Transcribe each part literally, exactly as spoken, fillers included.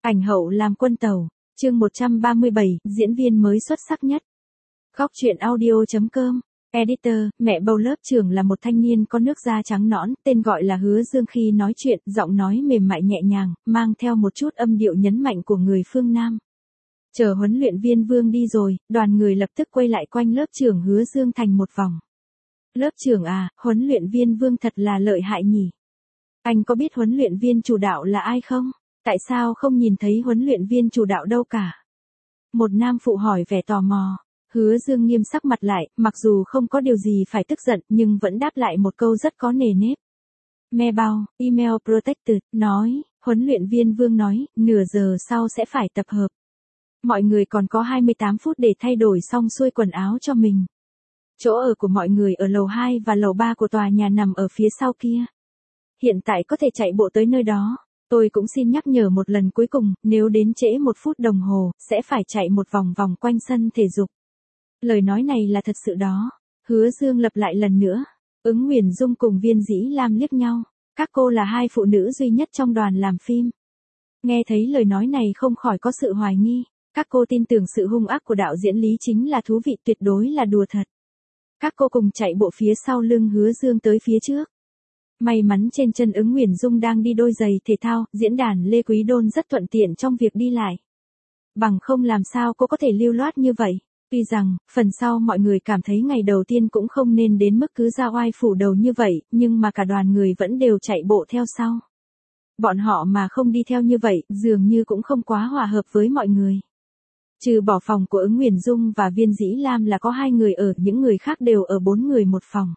Ảnh hậu làm quân tàu, chương một trăm ba mươi bảy, diễn viên mới xuất sắc nhất. Góc truyện audio chấm com, Editor, mẹ bầu lớp trưởng là một thanh niên có nước da trắng nõn, tên gọi là Hứa Dương. Khi nói chuyện, giọng nói mềm mại nhẹ nhàng, mang theo một chút âm điệu nhấn mạnh của người phương Nam. Chờ huấn luyện viên Vương đi rồi, đoàn người lập tức quay lại quanh lớp trưởng Hứa Dương thành một vòng. Lớp trưởng à, huấn luyện viên Vương thật là lợi hại nhỉ. Anh có biết huấn luyện viên chủ đạo là ai không? Tại sao không nhìn thấy huấn luyện viên chủ đạo đâu cả? Một nam phụ hỏi vẻ tò mò. Hứa Dương nghiêm sắc mặt lại, mặc dù không có điều gì phải tức giận nhưng vẫn đáp lại một câu rất có nề nếp. Mailbound, email protected, nói, huấn luyện viên Vương nói, nửa giờ sau sẽ phải tập hợp. Mọi người còn có hai mươi tám phút để thay đổi xong xuôi quần áo cho mình. Chỗ ở của mọi người ở lầu hai và lầu ba của tòa nhà nằm ở phía sau kia. Hiện tại có thể chạy bộ tới nơi đó. Tôi cũng xin nhắc nhở một lần cuối cùng, nếu đến trễ một phút đồng hồ, sẽ phải chạy một vòng vòng quanh sân thể dục. Lời nói này là thật sự đó. Hứa Dương lặp lại lần nữa. Ứng Huyền Dung cùng Viên Dĩ Lam liếc nhau. Các cô là hai phụ nữ duy nhất trong đoàn làm phim. Nghe thấy lời nói này không khỏi có sự hoài nghi. Các cô tin tưởng sự hung ác của đạo diễn Lý chính là thú vị, tuyệt đối là đùa thật. Các cô cùng chạy bộ phía sau lưng Hứa Dương tới phía trước. May mắn trên chân Ứng Huyền Dung đang đi đôi giày thể thao, diễn đàn Lê Quý Đôn rất thuận tiện trong việc đi lại. Bằng không làm sao cô có thể lưu loát như vậy. Tuy rằng, phần sau mọi người cảm thấy ngày đầu tiên cũng không nên đến mức cứ ra oai phủ đầu như vậy, nhưng mà cả đoàn người vẫn đều chạy bộ theo sau. Bọn họ mà không đi theo như vậy, dường như cũng không quá hòa hợp với mọi người. Trừ bỏ phòng của Ứng Huyền Dung và Viên Dĩ Lam là có hai người ở, những người khác đều ở bốn người một phòng.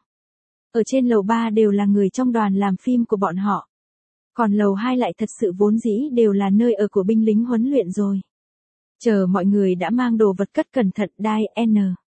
Ở trên lầu ba đều là người trong đoàn làm phim của bọn họ. Còn lầu hai lại thật sự vốn dĩ đều là nơi ở của binh lính huấn luyện rồi. Chờ mọi người đã mang đồ vật cất cẩn thận, đai, N.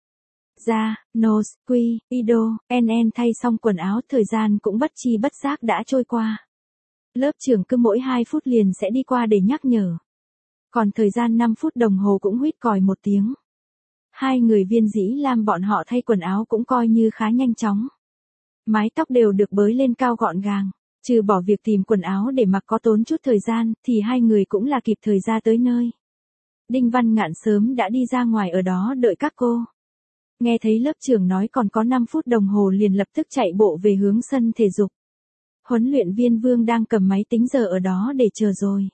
Ra, Nose, Quy, Ido, en en thay xong quần áo, thời gian cũng bất chi bất giác đã trôi qua. Lớp trưởng cứ mỗi hai phút liền sẽ đi qua để nhắc nhở. Còn thời gian năm phút đồng hồ cũng huýt còi một tiếng. Hai người Viên Dĩ Lam bọn họ thay quần áo cũng coi như khá nhanh chóng. Mái tóc đều được bới lên cao gọn gàng, trừ bỏ việc tìm quần áo để mặc có tốn chút thời gian, thì hai người cũng là kịp thời ra tới nơi. Đinh Văn Ngạn sớm đã đi ra ngoài ở đó đợi các cô. Nghe thấy lớp trưởng nói còn có năm phút đồng hồ liền lập tức chạy bộ về hướng sân thể dục. Huấn luyện viên Vương đang cầm máy tính giờ ở đó để chờ rồi.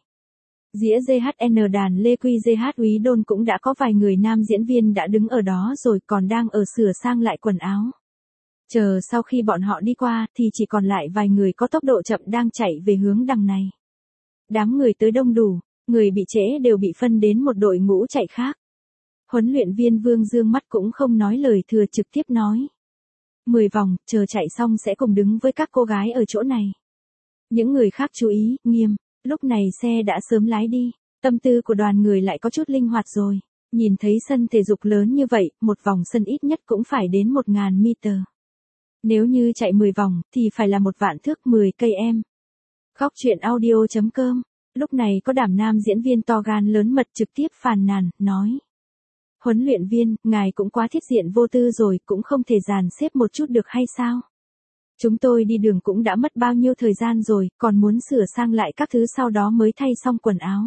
Dĩa giê hát en đàn Lê Quy giê hát Úy Đôn cũng đã có vài người nam diễn viên đã đứng ở đó rồi, còn đang ở sửa sang lại quần áo. Chờ sau khi bọn họ đi qua thì chỉ còn lại vài người có tốc độ chậm đang chạy về hướng đằng này. Đám người tới đông đủ, người bị trễ đều bị phân đến một đội ngũ chạy khác. Huấn luyện viên Vương dương mắt cũng không nói lời thừa, trực tiếp nói. Mười vòng, chờ chạy xong sẽ cùng đứng với các cô gái ở chỗ này. Những người khác chú ý, nghiêm, lúc này xe đã sớm lái đi, tâm tư của đoàn người lại có chút linh hoạt rồi. Nhìn thấy sân thể dục lớn như vậy, một vòng sân ít nhất cũng phải đến một nghìn mét. Nếu như chạy mười vòng, thì phải là một vạn thước, mười cây em. Góc truyện audio chấm com. Lúc này có đảm nam diễn viên to gan lớn mật trực tiếp phàn nàn, nói. Huấn luyện viên, ngài cũng quá thiết diện vô tư rồi, cũng không thể dàn xếp một chút được hay sao? Chúng tôi đi đường cũng đã mất bao nhiêu thời gian rồi, còn muốn sửa sang lại các thứ sau đó mới thay xong quần áo.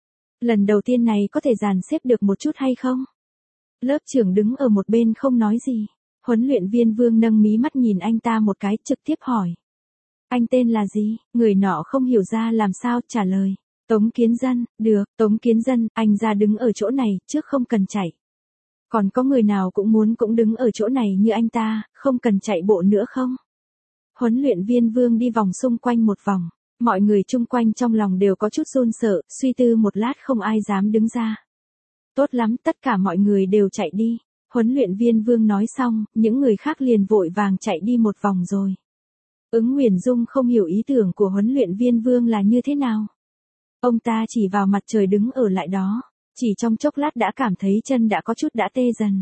Lần đầu tiên này có thể dàn xếp được một chút hay không? Lớp trưởng đứng ở một bên không nói gì. Huấn luyện viên Vương nâng mí mắt nhìn anh ta một cái, trực tiếp hỏi. Anh tên là gì? Người nọ không hiểu ra làm sao trả lời. Tống Kiến Dân. Được, Tống Kiến Dân, anh ra đứng ở chỗ này, trước không cần chạy. Còn có người nào cũng muốn cũng đứng ở chỗ này như anh ta, không cần chạy bộ nữa không? Huấn luyện viên Vương đi vòng xung quanh một vòng. Mọi người chung quanh trong lòng đều có chút run sợ, suy tư một lát không ai dám đứng ra. Tốt lắm, tất cả mọi người đều chạy đi. Huấn luyện viên Vương nói xong, những người khác liền vội vàng chạy đi một vòng rồi. Ứng Huyền Dung không hiểu ý tưởng của huấn luyện viên Vương là như thế nào. Ông ta chỉ vào mặt trời đứng ở lại đó, chỉ trong chốc lát đã cảm thấy chân đã có chút đã tê dần.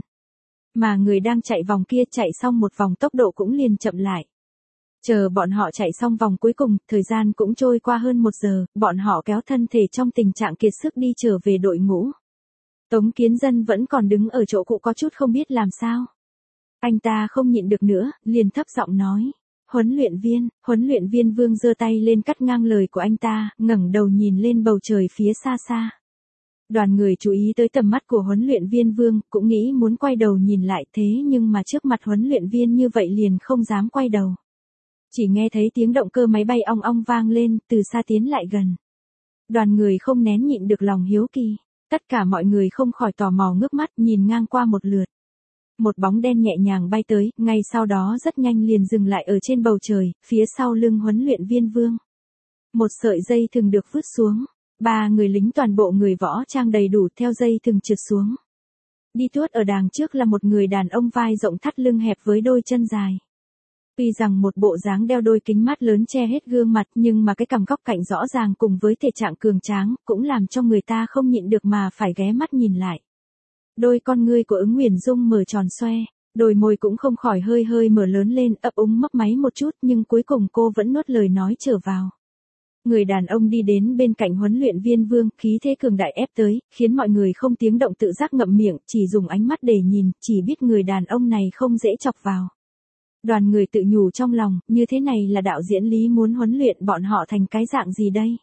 Mà người đang chạy vòng kia chạy xong một vòng tốc độ cũng liền chậm lại. Chờ bọn họ chạy xong vòng cuối cùng, thời gian cũng trôi qua hơn một giờ, bọn họ kéo thân thể trong tình trạng kiệt sức đi trở về đội ngũ. Tống Kiến Dân vẫn còn đứng ở chỗ cũ có chút không biết làm sao. Anh ta không nhịn được nữa, liền thấp giọng nói. Huấn luyện viên, huấn luyện viên Vương giơ tay lên cắt ngang lời của anh ta, ngẩng đầu nhìn lên bầu trời phía xa xa. Đoàn người chú ý tới tầm mắt của huấn luyện viên Vương, cũng nghĩ muốn quay đầu nhìn lại thế nhưng mà trước mặt huấn luyện viên như vậy liền không dám quay đầu. Chỉ nghe thấy tiếng động cơ máy bay ong ong vang lên, từ xa tiến lại gần. Đoàn người không nén nhịn được lòng hiếu kỳ, tất cả mọi người không khỏi tò mò ngước mắt nhìn ngang qua một lượt. Một bóng đen nhẹ nhàng bay tới, ngay sau đó rất nhanh liền dừng lại ở trên bầu trời, phía sau lưng huấn luyện viên Vương. Một sợi dây thừng được vứt xuống, ba người lính toàn bộ người võ trang đầy đủ theo dây thừng trượt xuống. Đi tuốt ở đàng trước là một người đàn ông vai rộng thắt lưng hẹp với đôi chân dài. Tuy rằng một bộ dáng đeo đôi kính mắt lớn che hết gương mặt nhưng mà cái cằm góc cạnh rõ ràng cùng với thể trạng cường tráng cũng làm cho người ta không nhịn được mà phải ghé mắt nhìn lại. Đôi con ngươi của Ứng Huyền Dung mở tròn xoe, đôi môi cũng không khỏi hơi hơi mở lớn lên, ấp úng mấp máy một chút nhưng cuối cùng cô vẫn nuốt lời nói trở vào. Người đàn ông đi đến bên cạnh huấn luyện viên Vương, khí thế cường đại ép tới, khiến mọi người không tiếng động tự giác ngậm miệng, chỉ dùng ánh mắt để nhìn, chỉ biết người đàn ông này không dễ chọc vào. Đoàn người tự nhủ trong lòng, như thế này là đạo diễn Lý muốn huấn luyện bọn họ thành cái dạng gì đây?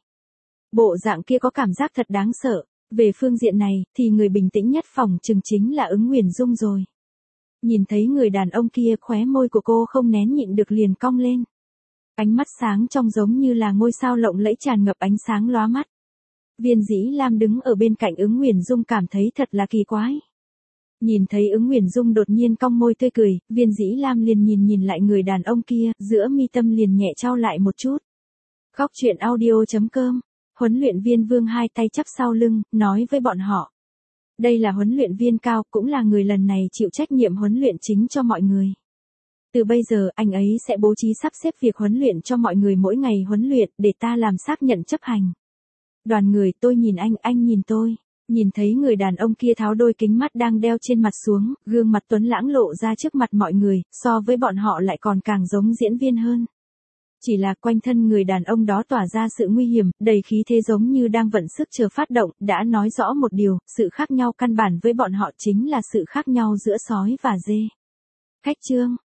Bộ dạng kia có cảm giác thật đáng sợ. Về phương diện này, thì người bình tĩnh nhất phòng chừng chính là Ứng Huyền Dung rồi. Nhìn thấy người đàn ông kia, khóe môi của cô không nén nhịn được liền cong lên. Ánh mắt sáng trong giống như là ngôi sao lộng lẫy tràn ngập ánh sáng lóa mắt. Viên Dĩ Lam đứng ở bên cạnh Ứng Huyền Dung cảm thấy thật là kỳ quái. Nhìn thấy Ứng Huyền Dung đột nhiên cong môi tươi cười, Viên Dĩ Lam liền nhìn nhìn lại người đàn ông kia, giữa mi tâm liền nhẹ trao lại một chút. Góc truyện audio chấm com. Huấn luyện viên Vương hai tay chắp sau lưng, nói với bọn họ. Đây là huấn luyện viên Cao, cũng là người lần này chịu trách nhiệm huấn luyện chính cho mọi người. Từ bây giờ, anh ấy sẽ bố trí sắp xếp việc huấn luyện cho mọi người mỗi ngày huấn luyện, để ta làm xác nhận chấp hành. Đoàn người, tôi nhìn anh, anh nhìn tôi. Nhìn thấy người đàn ông kia tháo đôi kính mắt đang đeo trên mặt xuống, gương mặt tuấn lãng lộ ra trước mặt mọi người, so với bọn họ lại còn càng giống diễn viên hơn. Chỉ là quanh thân người đàn ông đó tỏa ra sự nguy hiểm, đầy khí thế giống như đang vận sức chờ phát động, đã nói rõ một điều, sự khác nhau căn bản với bọn họ chính là sự khác nhau giữa sói và dê. Khách trương,